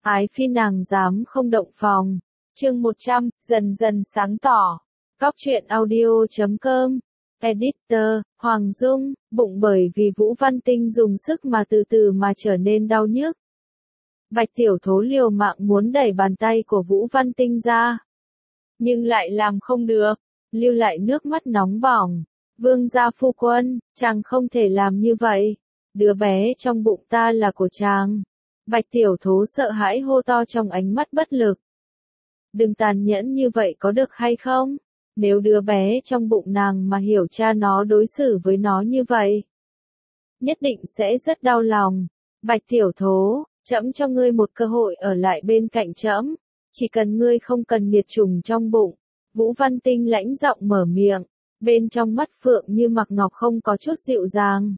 Ái phi nàng dám không động phòng. Chương 100, dần dần sáng tỏ. Góc truyện audio.com. Editor, Hoàng Dung, bụng bởi vì Vũ Văn Tinh dùng sức mà từ từ mà trở nên đau nhức. Bạch Tiểu Thố liều mạng muốn đẩy bàn tay của Vũ Văn Tinh ra. Nhưng lại làm không được, lưu lại nước mắt nóng bỏng. Vương gia phu quân, chàng không thể làm như vậy. Đứa bé trong bụng ta là của chàng. Bạch Tiểu Thố sợ hãi hô to trong ánh mắt bất lực. Đừng tàn nhẫn như vậy có được hay không? Nếu đứa bé trong bụng nàng mà hiểu cha nó đối xử với nó như vậy, nhất định sẽ rất đau lòng. Bạch Tiểu Thố, trẫm cho ngươi một cơ hội ở lại bên cạnh trẫm, chỉ cần ngươi không cần nghiệt trùng trong bụng. Vũ Văn Tinh lãnh giọng mở miệng, bên trong mắt phượng như mặc ngọc không có chút dịu dàng.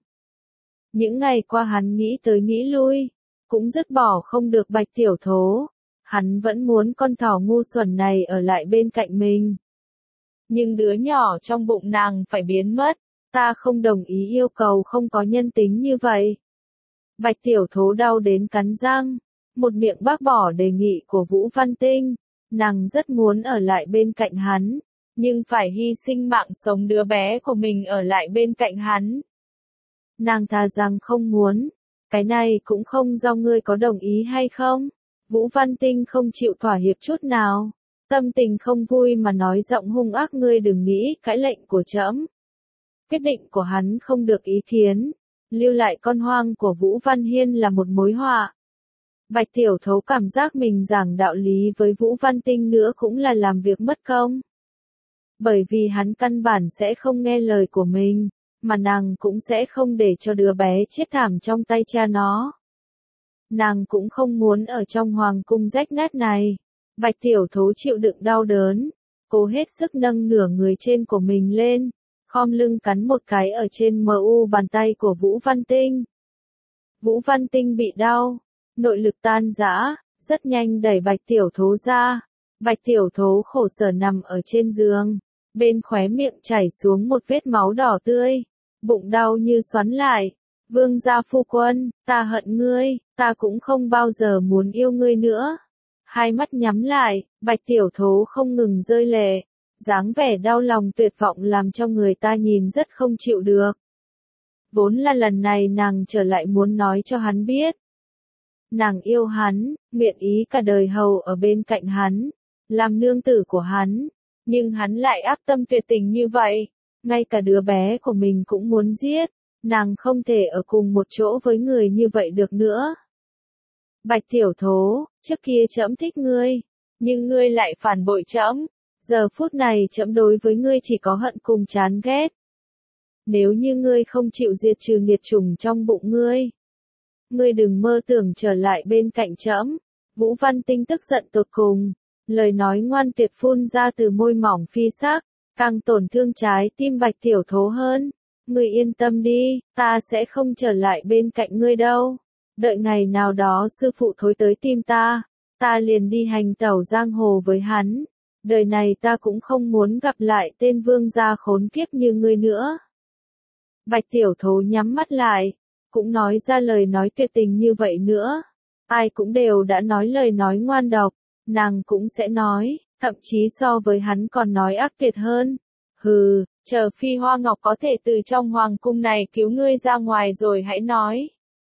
Những ngày qua hắn nghĩ tới nghĩ lui, cũng dứt bỏ không được Bạch Tiểu Thố. Hắn vẫn muốn con thỏ ngu xuẩn này ở lại bên cạnh mình. Nhưng đứa nhỏ trong bụng nàng phải biến mất, ta không đồng ý yêu cầu không có nhân tính như vậy. Bạch Tiểu Thố đau đến cắn răng, một miệng bác bỏ đề nghị của Vũ Văn Tinh. Nàng rất muốn ở lại bên cạnh hắn, nhưng phải hy sinh mạng sống đứa bé của mình ở lại bên cạnh hắn. Nàng thà rằng không muốn, cái này cũng không do ngươi có đồng ý hay không. Vũ Văn Tinh không chịu thỏa hiệp chút nào, tâm tình không vui mà nói giọng hung ác, ngươi đừng nghĩ cãi lệnh của trẫm. Quyết định của hắn không được ý kiến, lưu lại con hoang của Vũ Văn Hiên là một mối họa. Bạch Tiểu Thố cảm giác mình giảng đạo lý với Vũ Văn Tinh nữa cũng là làm việc mất công. Bởi vì hắn căn bản sẽ không nghe lời của mình, mà nàng cũng sẽ không để cho đứa bé chết thảm trong tay cha nó. Nàng cũng không muốn ở trong hoàng cung rách nát này. Bạch Tiểu Thố chịu đựng đau đớn, cố hết sức nâng nửa người trên của mình lên, khom lưng cắn một cái ở trên mu bàn tay của Vũ Văn Tinh. Vũ Văn Tinh bị đau, nội lực tan rã, rất nhanh đẩy Bạch Tiểu Thố ra. Bạch Tiểu Thố khổ sở nằm ở trên giường, bên khóe miệng chảy xuống một vết máu đỏ tươi, bụng đau như xoắn lại. Vương gia phu quân, ta hận ngươi, ta cũng không bao giờ muốn yêu ngươi nữa. Hai mắt nhắm lại, Bạch Tiểu Thố không ngừng rơi lệ, dáng vẻ đau lòng tuyệt vọng làm cho người ta nhìn rất không chịu được. Vốn là lần này nàng trở lại muốn nói cho hắn biết. Nàng yêu hắn, nguyện ý cả đời hầu ở bên cạnh hắn, làm nương tử của hắn, nhưng hắn lại ác tâm tuyệt tình như vậy, ngay cả đứa bé của mình cũng muốn giết. Nàng không thể ở cùng một chỗ với người như vậy được nữa. Bạch Tiểu Thố, trước kia trẫm thích ngươi, nhưng ngươi lại phản bội trẫm. Giờ phút này trẫm đối với ngươi chỉ có hận cùng chán ghét. Nếu như ngươi không chịu diệt trừ nghiệt chủng trong bụng ngươi đừng mơ tưởng trở lại bên cạnh trẫm. Vũ Văn Tinh tức giận tột cùng, lời nói ngoan tuyệt phun ra từ môi mỏng phi sắc, càng tổn thương trái tim Bạch Tiểu Thố hơn. Ngươi yên tâm đi, ta sẽ không trở lại bên cạnh ngươi đâu. Đợi ngày nào đó sư phụ thối tới tìm ta liền đi hành tẩu giang hồ với hắn. Đời này ta cũng không muốn gặp lại tên vương gia khốn kiếp như ngươi nữa. Bạch Tiểu Thố nhắm mắt lại, cũng nói ra lời nói tuyệt tình như vậy nữa. Ai cũng đều đã nói lời nói ngoan độc, nàng cũng sẽ nói, thậm chí so với hắn còn nói ác tuyệt hơn. Hừ, chờ Phi Hoa Ngọc có thể từ trong hoàng cung này cứu ngươi ra ngoài rồi hãy nói.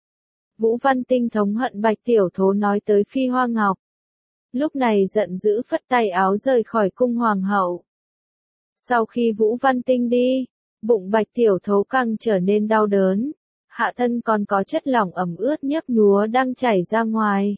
Vũ Văn Tinh thống hận Bạch Tiểu Thố nói tới Phi Hoa Ngọc. Lúc này giận dữ phất tay áo rời khỏi cung hoàng hậu. Sau khi Vũ Văn Tinh đi, bụng Bạch Tiểu Thố càng trở nên đau đớn, hạ thân còn có chất lỏng ẩm ướt nhấp nhúa đang chảy ra ngoài.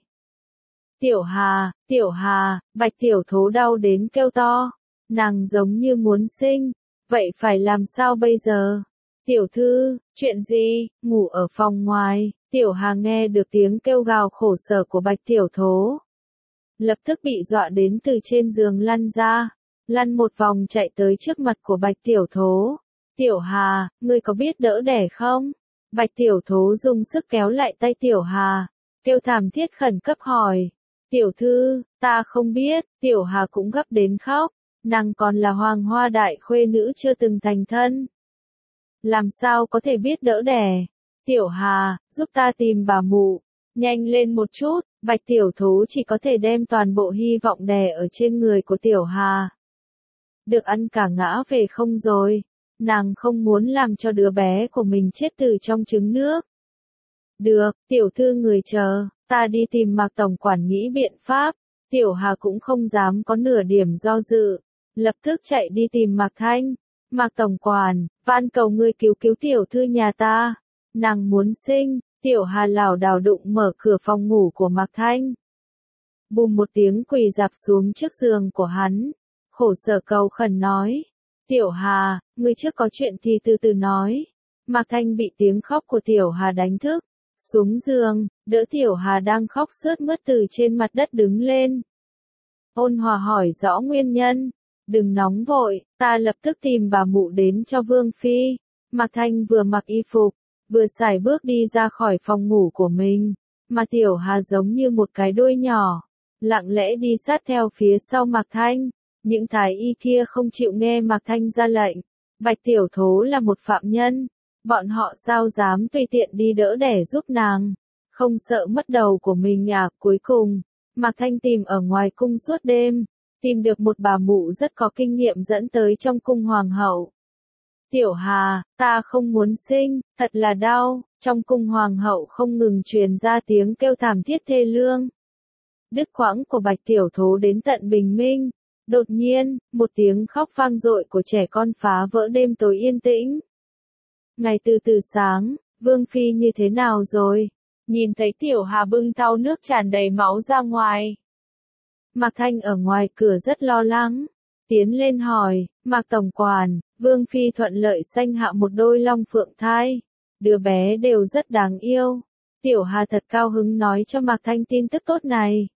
Tiểu Hà, Bạch Tiểu Thố đau đến kêu to. Nàng giống như muốn sinh, vậy phải làm sao bây giờ? Tiểu thư, chuyện gì? Ngủ ở phòng ngoài, Tiểu Hà nghe được tiếng kêu gào khổ sở của Bạch Tiểu Thố. Lập tức bị dọa đến từ trên giường lăn ra, lăn một vòng chạy tới trước mặt của Bạch Tiểu Thố. Tiểu Hà, ngươi có biết đỡ đẻ không? Bạch Tiểu Thố dùng sức kéo lại tay Tiểu Hà, kêu thảm thiết khẩn cấp hỏi. Tiểu thư, ta không biết, Tiểu Hà cũng gấp đến khóc. Nàng còn là hoàng hoa đại khuê nữ chưa từng thành thân. Làm sao có thể biết đỡ đẻ? Tiểu Hà, giúp ta tìm bà mụ. Nhanh lên một chút, Bạch Tiểu Thố chỉ có thể đem toàn bộ hy vọng đè ở trên người của Tiểu Hà. Được ăn cả ngã về không rồi, nàng không muốn làm cho đứa bé của mình chết từ trong trứng nước. Được, tiểu thư người chờ, ta đi tìm Mạc tổng quản nghĩ biện pháp. Tiểu Hà cũng không dám có nửa điểm do dự, lập tức chạy đi tìm Mạc Thanh. Mạc tổng quản, van cầu ngươi cứu cứu tiểu thư nhà ta, nàng muốn sinh. Tiểu Hà lảo đảo đụng mở cửa phòng ngủ của Mạc Thanh. Bùm một tiếng quỳ rạp xuống trước giường của hắn, khổ sở cầu khẩn nói. Tiểu Hà, ngươi trước có chuyện thì từ từ nói. Mạc Thanh bị tiếng khóc của Tiểu Hà đánh thức, xuống giường, đỡ Tiểu Hà đang khóc sướt mướt từ trên mặt đất đứng lên. Ôn hòa hỏi rõ nguyên nhân. Đừng nóng vội, ta lập tức tìm bà mụ đến cho Vương Phi. Mạc Thanh vừa mặc y phục, vừa sải bước đi ra khỏi phòng ngủ của mình, mà Tiểu Hà giống như một cái đuôi nhỏ, lặng lẽ đi sát theo phía sau Mạc Thanh. Những thái y kia không chịu nghe Mạc Thanh ra lệnh. Bạch Tiểu Thố là một phạm nhân, bọn họ sao dám tùy tiện đi đỡ đẻ giúp nàng, không sợ mất đầu của mình à. Cuối cùng, Mạc Thanh tìm ở ngoài cung suốt đêm, tìm được một bà mụ rất có kinh nghiệm dẫn tới trong cung hoàng hậu. Tiểu Hà, ta không muốn sinh, thật là đau. Trong cung hoàng hậu không ngừng truyền ra tiếng kêu thảm thiết thê lương. Đứt quãng của Bạch Tiểu Thố đến tận bình minh. Đột nhiên, một tiếng khóc vang dội của trẻ con phá vỡ đêm tối yên tĩnh. Ngày từ từ sáng, Vương Phi như thế nào rồi? Nhìn thấy Tiểu Hà bưng thau nước tràn đầy máu ra ngoài. Mạc Thanh ở ngoài cửa rất lo lắng, tiến lên hỏi. Mạc tổng quản, Vương Phi thuận lợi sanh hạ một đôi long phượng thai, đứa bé đều rất đáng yêu. Tiểu Hà thật cao hứng nói cho Mạc Thanh tin tức tốt này.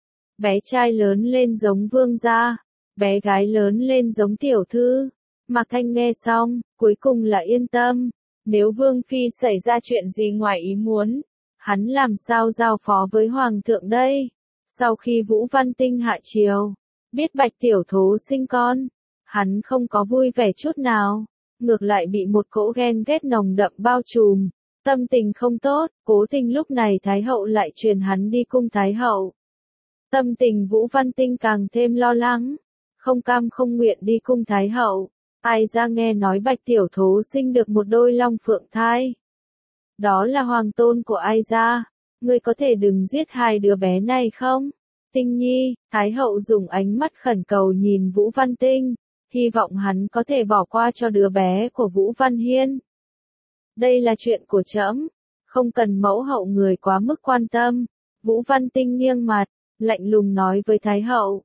Bé trai lớn lên giống vương gia, bé gái lớn lên giống tiểu thư. Mạc Thanh nghe xong, cuối cùng là yên tâm. Nếu Vương Phi xảy ra chuyện gì ngoài ý muốn, hắn làm sao giao phó với Hoàng thượng đây? Sau khi Vũ Văn Tinh hạ triều, biết Bạch Tiểu Thố sinh con, hắn không có vui vẻ chút nào, ngược lại bị một cỗ ghen ghét nồng đậm bao trùm, tâm tình không tốt. Cố tình lúc này Thái hậu lại truyền hắn đi cung Thái hậu. Tâm tình Vũ Văn Tinh càng thêm lo lắng, không cam không nguyện đi cung Thái hậu. Ai ra nghe nói Bạch Tiểu Thố sinh được một đôi long phượng thai. Đó là hoàng tôn của ai ra, ngươi có thể đừng giết hai đứa bé này không? Tinh Nhi, Thái hậu dùng ánh mắt khẩn cầu nhìn Vũ Văn Tinh, hy vọng hắn có thể bỏ qua cho đứa bé của Vũ Văn Hiên. Đây là chuyện của trẫm, không cần mẫu hậu người quá mức quan tâm. Vũ Văn Tinh nghiêng mặt, lạnh lùng nói với Thái hậu.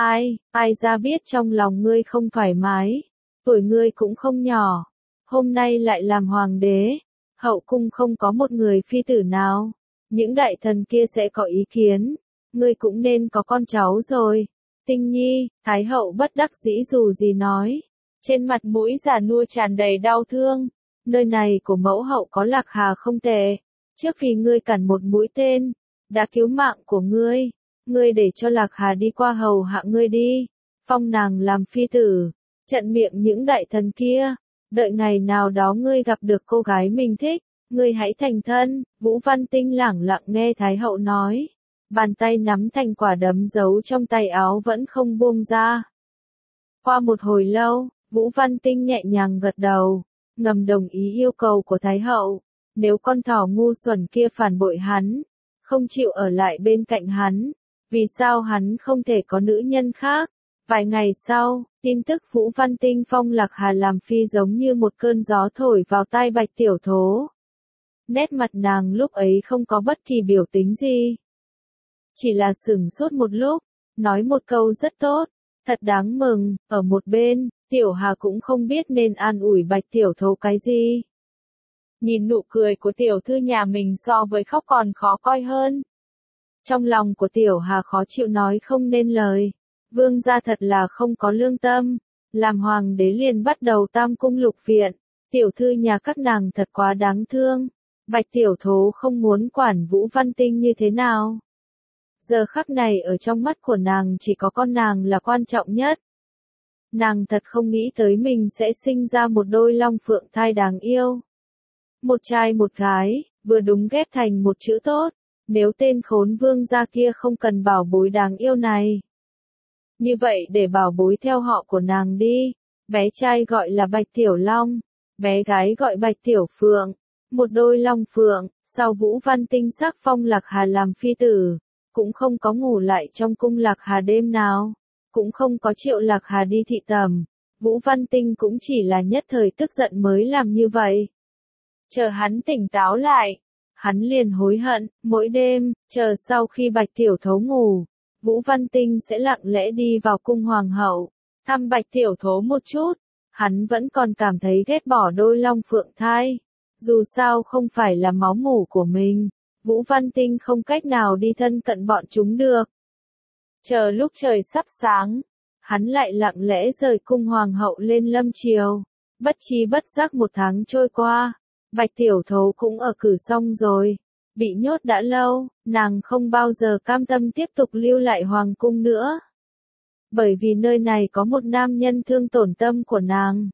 Ai ra biết trong lòng ngươi không thoải mái, tuổi ngươi cũng không nhỏ, hôm nay lại làm hoàng đế, hậu cung không có một người phi tử nào, những đại thần kia sẽ có ý kiến, ngươi cũng nên có con cháu rồi. Tinh Nhi, Thái hậu bất đắc dĩ dù gì nói, trên mặt mũi già nua tràn đầy đau thương. Nơi này của mẫu hậu có Lạc Hà không tệ, trước vì ngươi cản một mũi tên, đã cứu mạng của ngươi để cho Lạc Hà đi qua hầu hạ ngươi đi, phong nàng làm phi tử, trận miệng những đại thần kia, đợi ngày nào đó ngươi gặp được cô gái mình thích, ngươi hãy thành thân. Vũ Văn Tinh lẳng lặng nghe Thái hậu nói, bàn tay nắm thành quả đấm giấu trong tay áo vẫn không buông ra. Qua một hồi lâu, Vũ Văn Tinh nhẹ nhàng gật đầu, ngầm đồng ý yêu cầu của Thái hậu. Nếu con thỏ ngu xuẩn kia phản bội hắn, không chịu ở lại bên cạnh hắn, vì sao hắn không thể có nữ nhân khác? Vài ngày sau, tin tức Vũ Văn Tinh phong Lạc Hà làm phi giống như một cơn gió thổi vào tai Bạch Tiểu Thố. Nét mặt nàng lúc ấy không có bất kỳ biểu tình gì, chỉ là sững sốt một lúc, nói một câu rất tốt, thật đáng mừng. Ở một bên, Tiểu Hà cũng không biết nên an ủi Bạch Tiểu Thố cái gì. Nhìn nụ cười của tiểu thư nhà mình so với khóc còn khó coi hơn. Trong lòng của Tiểu Hà khó chịu nói không nên lời. Vương gia thật là không có lương tâm, làm hoàng đế liền bắt đầu tam cung lục viện, tiểu thư nhà các nàng thật quá đáng thương. Bạch Tiểu Thố không muốn quản Vũ Văn Tinh như thế nào. Giờ khắc này ở trong mắt của nàng chỉ có con nàng là quan trọng nhất. Nàng thật không nghĩ tới mình sẽ sinh ra một đôi long phượng thai đáng yêu. Một trai một gái, vừa đúng ghép thành một chữ tốt. nếu tên khốn vương gia kia không cần bảo bối đáng yêu này. Như vậy để bảo bối theo họ của nàng đi, bé trai gọi là Bạch Tiểu Long, bé gái gọi Bạch Tiểu Phượng, một đôi long phượng, sau Vũ Văn Tinh sắc phong Lạc Hà làm phi tử, cũng không có ngủ lại trong cung Lạc Hà đêm nào, cũng không có triệu Lạc Hà đi thị tẩm, Vũ Văn Tinh cũng chỉ là nhất thời tức giận mới làm như vậy. Chờ hắn tỉnh táo lại, hắn liền hối hận, mỗi đêm, chờ sau khi Bạch Tiểu Thấu ngủ, Vũ Văn Tinh sẽ lặng lẽ đi vào cung hoàng hậu, thăm Bạch Tiểu Thố một chút, hắn vẫn còn cảm thấy ghét bỏ đôi long phượng thai. Dù sao không phải là máu mủ của mình, Vũ Văn Tinh không cách nào đi thân cận bọn chúng được. Chờ lúc trời sắp sáng, hắn lại lặng lẽ rời cung hoàng hậu lên lâm triều, bất chi bất giác một tháng trôi qua, Bạch Tiểu Thố cũng ở cử xong rồi, bị nhốt đã lâu, nàng không bao giờ cam tâm tiếp tục lưu lại hoàng cung nữa. Bởi vì nơi này có một nam nhân thương tổn tâm của nàng.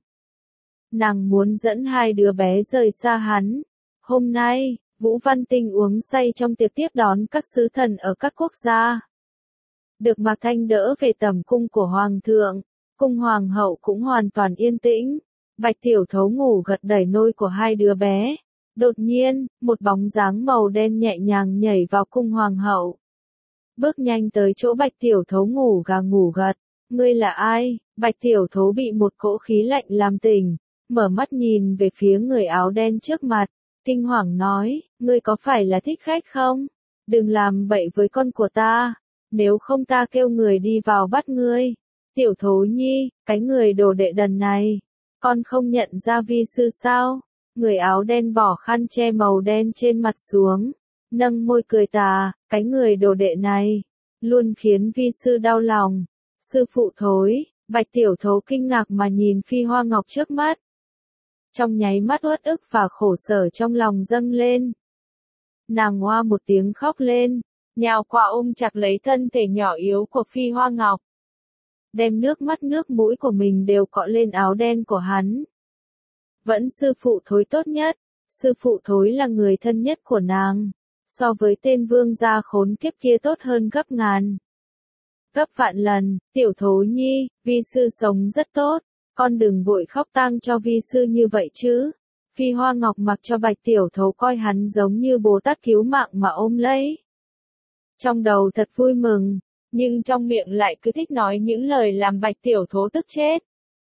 Nàng muốn dẫn hai đứa bé rời xa hắn. Hôm nay, Vũ Văn Tinh uống say trong tiệc tiếp đón các sứ thần ở các quốc gia. Được Mạc Thanh đỡ về tẩm cung của Hoàng thượng, cung Hoàng hậu cũng hoàn toàn yên tĩnh. Bạch Tiểu Thấu ngủ gật đẩy nôi của hai đứa bé. Đột nhiên, một bóng dáng màu đen nhẹ nhàng nhảy vào cung Hoàng hậu. Bước nhanh tới chỗ Bạch Tiểu Thấu ngủ gà ngủ gật. Ngươi là ai? Bạch Tiểu Thấu bị một cỗ khí lạnh làm tỉnh. Mở mắt nhìn về phía người áo đen trước mặt, kinh hoàng nói, ngươi có phải là thích khách không? Đừng làm bậy với con của ta, nếu không ta kêu người đi vào bắt ngươi. Tiểu Thố Nhi, cái người đồ đệ đần này, con không nhận ra vi sư sao? Người áo đen bỏ khăn che màu đen trên mặt xuống, nâng môi cười tà, cái người đồ đệ này, luôn khiến vi sư đau lòng. Sư phụ thối, Bạch Tiểu Thố kinh ngạc mà nhìn Phi Hoa Ngọc trước mắt. Trong nháy mắt uất ức và khổ sở trong lòng dâng lên. Nàng oa một tiếng khóc lên, nhào qua ôm chặt lấy thân thể nhỏ yếu của Phi Hoa Ngọc. Đem nước mắt nước mũi của mình đều cọ lên áo đen của hắn. Vẫn sư phụ thối tốt nhất, sư phụ thối là người thân nhất của nàng, so với tên vương gia khốn kiếp kia tốt hơn gấp ngàn. Gấp vạn lần, Tiểu Thố Nhi, vi sư sống rất tốt. Con đừng vội khóc tang cho vi sư như vậy chứ. Phi Hoa Ngọc mặc cho Bạch Tiểu Thố coi hắn giống như Bồ Tát cứu mạng mà ôm lấy. Trong đầu thật vui mừng, nhưng trong miệng lại cứ thích nói những lời làm Bạch Tiểu Thố tức chết.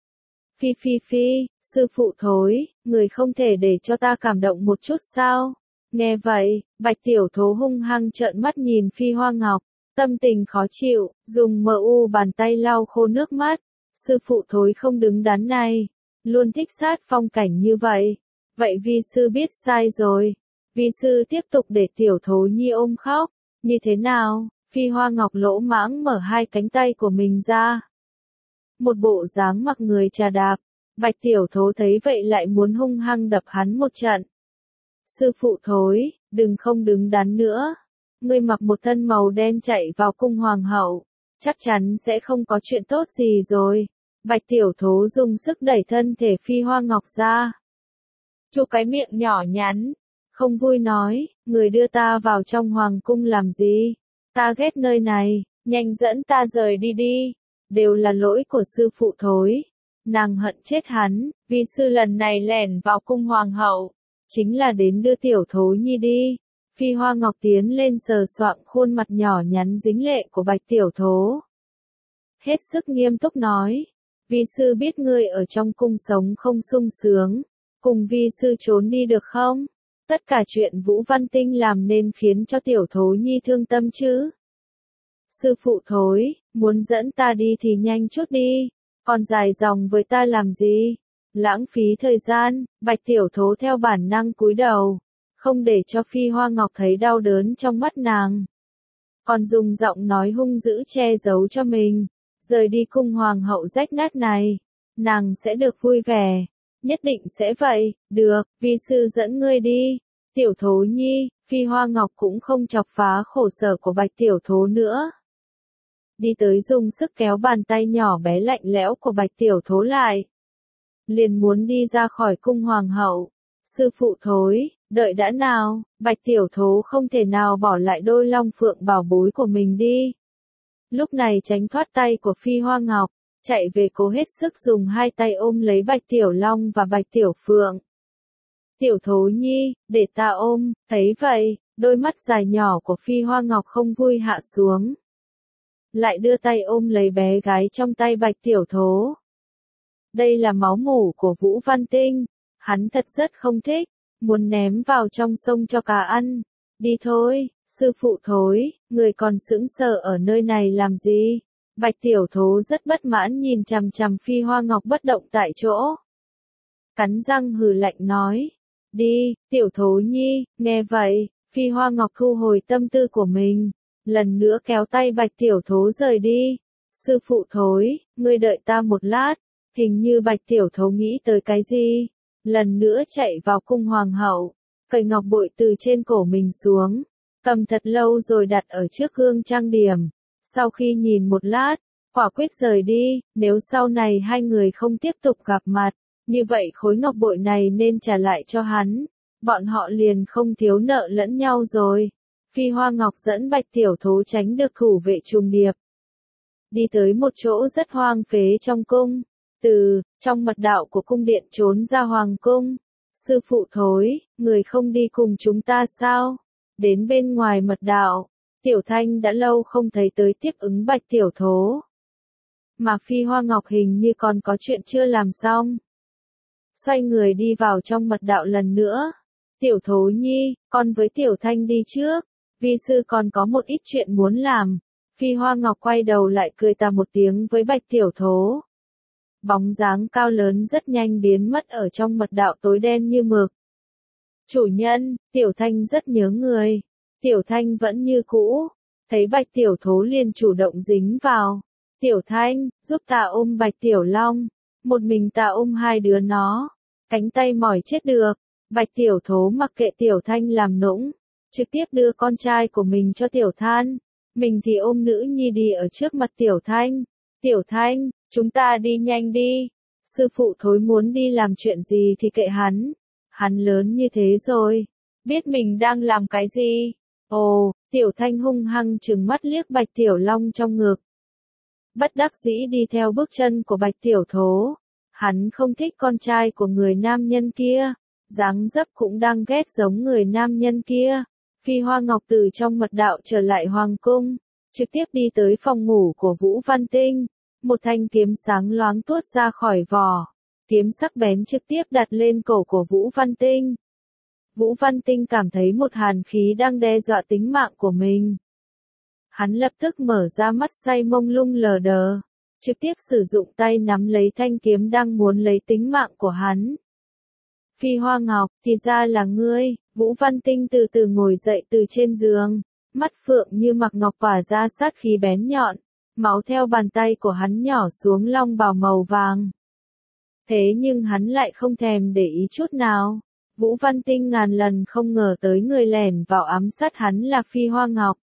Phi, sư phụ thối, người không thể để cho ta cảm động một chút sao? Nghe vậy, Bạch Tiểu Thố hung hăng trợn mắt nhìn Phi Hoa Ngọc, tâm tình khó chịu, dùng bàn tay lau khô nước mắt. Sư phụ thối không đứng đắn này, luôn thích sát phong cảnh như vậy. Vậy vi sư biết sai rồi. Vi sư tiếp tục để Tiểu Thố Nhi ôm khóc. Như thế nào? Phi Hoa Ngọc lỗ mãng mở hai cánh tay của mình ra. Một bộ dáng mặc người trà đạp. Bạch Tiểu Thố thấy vậy lại muốn hung hăng đập hắn một trận. Sư phụ thối, đừng không đứng đắn nữa. Ngươi mặc một thân màu đen chạy vào cung hoàng hậu. Chắc chắn sẽ không có chuyện tốt gì rồi. Bạch Tiểu Thố dùng sức đẩy thân thể Phi Hoa Ngọc ra. Chu cái miệng nhỏ nhắn, không vui nói, người đưa ta vào trong hoàng cung làm gì? Ta ghét nơi này, nhanh dẫn ta rời đi đi. Đều là lỗi của sư phụ thối. Nàng hận chết hắn, vì sư lần này lẻn vào cung hoàng hậu, chính là đến đưa Tiểu Thố Nhi đi. Phi Hoa Ngọc tiến lên sờ soạng khuôn mặt nhỏ nhắn dính lệ của Bạch Tiểu Thố. Hết sức nghiêm túc nói, vi sư biết ngươi ở trong cung sống không sung sướng, cùng vi sư trốn đi được không? Tất cả chuyện Vũ Văn Tinh làm nên khiến cho Tiểu Thố Nhi thương tâm chứ. Sư phụ thối, muốn dẫn ta đi thì nhanh chút đi, còn dài dòng với ta làm gì? Lãng phí thời gian, Bạch Tiểu Thố theo bản năng cúi đầu, không để cho Phi Hoa Ngọc thấy đau đớn trong mắt nàng. Còn dùng giọng nói hung dữ che giấu cho mình, rời đi cung hoàng hậu rách nát này, nàng sẽ được vui vẻ, nhất định sẽ vậy, được, vi sư dẫn ngươi đi. Tiểu Thố Nhi, Phi Hoa Ngọc cũng không chọc phá khổ sở của Bạch Tiểu Thố nữa. Đi tới dùng sức kéo bàn tay nhỏ bé lạnh lẽo của Bạch Tiểu Thố lại. Liền muốn đi ra khỏi cung hoàng hậu. Sư phụ thối, Đợi đã nào, Bạch Tiểu Thố không thể nào bỏ lại đôi long phượng bảo bối của mình đi. Lúc này tránh thoát tay của Phi Hoa Ngọc, chạy về cố hết sức dùng hai tay ôm lấy Bạch Tiểu Long và Bạch Tiểu Phượng. Tiểu Thố Nhi, để ta ôm, thấy vậy, đôi mắt dài nhỏ của Phi Hoa Ngọc không vui hạ xuống. Lại đưa tay ôm lấy bé gái trong tay Bạch Tiểu Thố. Đây là máu mủ của Vũ Văn Tinh, hắn thật rất không thích, muốn ném vào trong sông cho cá ăn. Đi thôi, sư phụ thối, người còn sững sờ ở nơi này làm gì? Bạch Tiểu Thố rất bất mãn nhìn chằm chằm Phi Hoa Ngọc bất động tại chỗ. Cắn răng hừ lạnh nói, đi, Tiểu Thố Nhi, nghe vậy, Phi Hoa Ngọc thu hồi tâm tư của mình, lần nữa kéo tay Bạch Tiểu Thố rời đi. Sư phụ thối, ngươi đợi ta một lát, hình như Bạch Tiểu Thố nghĩ tới cái gì, lần nữa chạy vào cung hoàng hậu, cởi ngọc bội từ trên cổ mình xuống, cầm thật lâu rồi đặt ở trước gương trang điểm. Sau khi nhìn một lát, quả quyết rời đi, nếu sau này hai người không tiếp tục gặp mặt, như vậy khối ngọc bội này nên trả lại cho hắn, bọn họ liền không thiếu nợ lẫn nhau rồi. Phi Hoa Ngọc dẫn Bạch Tiểu Thố tránh được thủ vệ trùng điệp. Đi tới một chỗ rất hoang phế trong cung, trong mật đạo của cung điện trốn ra hoàng cung. Sư phụ thối, người không đi cùng chúng ta sao? Đến bên ngoài mật đạo, Tiểu Thanh đã lâu không thấy tới tiếp ứng Bạch Tiểu Thố. Mà Phi Hoa Ngọc hình như còn có chuyện chưa làm xong. Xoay người đi vào trong mật đạo lần nữa. Tiểu Thố Nhi, con với Tiểu Thanh đi trước, vi sư còn có một ít chuyện muốn làm. Phi Hoa Ngọc quay đầu lại cười tà một tiếng với Bạch Tiểu Thố. Bóng dáng cao lớn rất nhanh biến mất ở trong mật đạo tối đen như mực. Chủ nhân, Tiểu Thanh rất nhớ người. Tiểu Thanh vẫn như cũ, thấy Bạch Tiểu Thố liền chủ động dính vào. Tiểu Thanh, giúp ta ôm Bạch Tiểu Long, một mình ta ôm hai đứa nó, cánh tay mỏi chết được. Bạch Tiểu Thố mặc kệ Tiểu Thanh làm nũng, trực tiếp đưa con trai của mình cho Tiểu Than, mình thì ôm nữ nhi đi ở trước mặt Tiểu Thanh. Tiểu Thanh, chúng ta đi nhanh đi, sư phụ thối muốn đi làm chuyện gì thì kệ hắn lớn như thế rồi, biết mình đang làm cái gì. Ồ, Tiểu Thanh hung hăng trừng mắt liếc Bạch Tiểu Long trong ngực. Bất đắc dĩ đi theo bước chân của Bạch Tiểu Thố, hắn không thích con trai của người nam nhân kia, dáng dấp cũng đang ghét giống người nam nhân kia. Phi Hoa Ngọc từ trong mật đạo trở lại hoàng cung, trực tiếp đi tới phòng ngủ của Vũ Văn Tinh, một thanh kiếm sáng loáng tuốt ra khỏi vỏ, kiếm sắc bén trực tiếp đặt lên cổ của Vũ Văn Tinh. Vũ Văn Tinh cảm thấy một hàn khí đang đe dọa tính mạng của mình. Hắn lập tức mở ra mắt say mông lung lờ đờ, trực tiếp sử dụng tay nắm lấy thanh kiếm đang muốn lấy tính mạng của hắn. Phi Hoa Ngọc, thì ra là ngươi. Vũ Văn Tinh từ từ ngồi dậy từ trên giường, mắt phượng như mặc ngọc tỏa ra sát khí bén nhọn, máu theo bàn tay của hắn nhỏ xuống long bào màu vàng. Thế nhưng hắn lại không thèm để ý chút nào. Vũ Văn Tinh ngàn lần không ngờ tới người lẻn vào ám sát hắn là Phi Hoa Ngọc.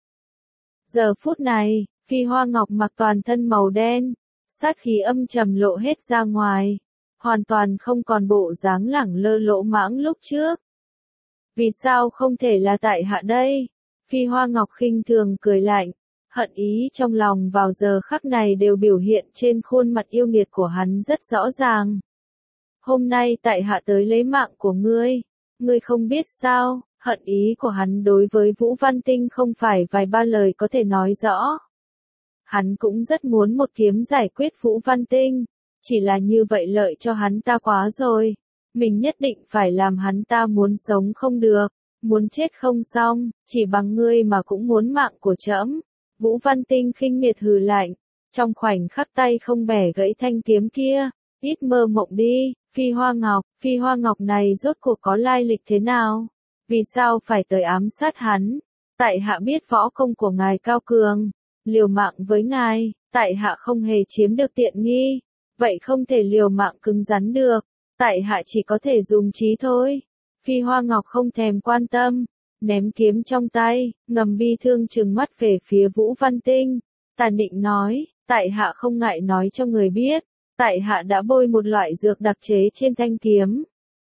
Giờ phút này, Phi Hoa Ngọc mặc toàn thân màu đen, sát khí âm trầm lộ hết ra ngoài, hoàn toàn không còn bộ dáng lẳng lơ lỗ mãng lúc trước. Vì sao không thể là tại hạ đây? Phi Hoa Ngọc khinh thường cười lạnh, hận ý trong lòng vào giờ khắc này đều biểu hiện trên khuôn mặt yêu nghiệt của hắn rất rõ ràng. Hôm nay tại hạ tới lấy mạng của ngươi không biết sao, hận ý của hắn đối với Vũ Văn Tinh không phải vài ba lời có thể nói rõ. Hắn cũng rất muốn một kiếm giải quyết Vũ Văn Tinh, chỉ là như vậy lợi cho hắn ta quá rồi. Mình nhất định phải làm hắn ta muốn sống không được, muốn chết không xong, chỉ bằng ngươi mà cũng muốn mạng của trẫm. Vũ Văn Tinh khinh miệt hừ lạnh, trong khoảnh khắc tay không bẻ gãy thanh kiếm kia, ít mơ mộng đi. Phi Hoa Ngọc này rốt cuộc có lai lịch thế nào? Vì sao phải tới ám sát hắn? Tại hạ biết võ công của ngài cao cường, liều mạng với ngài, tại hạ không hề chiếm được tiện nghi, vậy không thể liều mạng cứng rắn được, tại hạ chỉ có thể dùng trí thôi. Phi Hoa Ngọc không thèm quan tâm, ném kiếm trong tay, ngầm bi thương trừng mắt về phía Vũ Văn Tinh, tàn định nói, tại hạ không ngại nói cho người biết, tại hạ đã bôi một loại dược đặc chế trên thanh kiếm.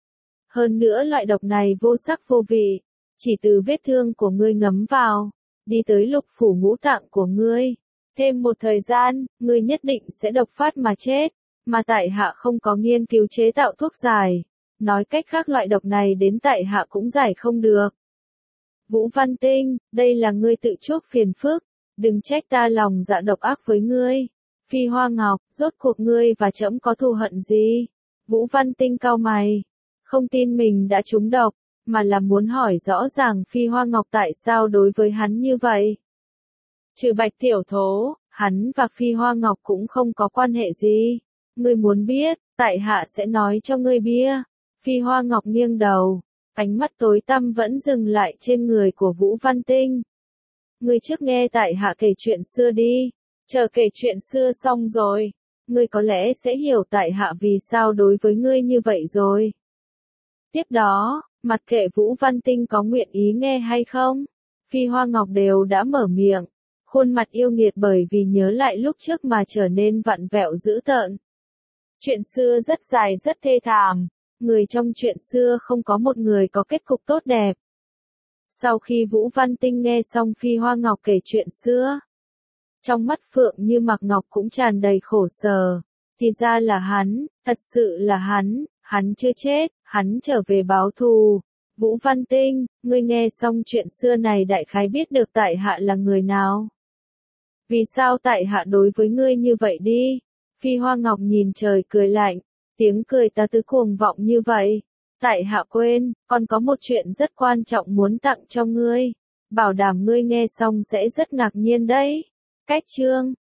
Hơn nữa loại độc này vô sắc vô vị, chỉ từ vết thương của ngươi ngấm vào, đi tới lục phủ ngũ tạng của ngươi. Thêm một thời gian, ngươi nhất định sẽ độc phát mà chết, mà tại hạ không có nghiên cứu chế tạo thuốc giải. Nói cách khác loại độc này đến tại hạ cũng giải không được. Vũ Văn Tinh, đây là ngươi tự chuốc phiền phức, đừng trách ta lòng dạ độc ác với ngươi. Phi Hoa Ngọc, rốt cuộc ngươi và trẫm có thù hận gì? Vũ Văn Tinh cau mày, không tin mình đã trúng độc, mà là muốn hỏi rõ ràng Phi Hoa Ngọc tại sao đối với hắn như vậy. Trừ Bạch Tiểu Thố, hắn và Phi Hoa Ngọc cũng không có quan hệ gì. Ngươi muốn biết, tại hạ sẽ nói cho ngươi biết. Phi Hoa Ngọc nghiêng đầu, ánh mắt tối tăm vẫn dừng lại trên người của Vũ Văn Tinh. Ngươi trước nghe tại hạ kể chuyện xưa đi, chờ kể chuyện xưa xong rồi, ngươi có lẽ sẽ hiểu tại hạ vì sao đối với ngươi như vậy rồi. Tiếp đó, mặc kệ Vũ Văn Tinh có nguyện ý nghe hay không, Phi Hoa Ngọc đều đã mở miệng, khuôn mặt yêu nghiệt bởi vì nhớ lại lúc trước mà trở nên vặn vẹo dữ tợn. Chuyện xưa rất dài rất thê thảm, người trong chuyện xưa không có một người có kết cục tốt đẹp. Sau khi Vũ Văn Tinh nghe xong Phi Hoa Ngọc kể chuyện xưa, trong mắt Phượng Như Mặc Ngọc cũng tràn đầy khổ sở. Thì ra là hắn, thật sự là hắn chưa chết, hắn trở về báo thù. Vũ Văn Tinh, ngươi nghe xong chuyện xưa này đại khái biết được tại hạ là người nào. Vì sao tại hạ đối với ngươi như vậy đi? Phi Hoa Ngọc nhìn trời cười lạnh, tiếng cười ta tứ cuồng vọng như vậy. Tại hạ quên, còn có một chuyện rất quan trọng muốn tặng cho ngươi. Bảo đảm ngươi nghe xong sẽ rất ngạc nhiên đấy. Cách chương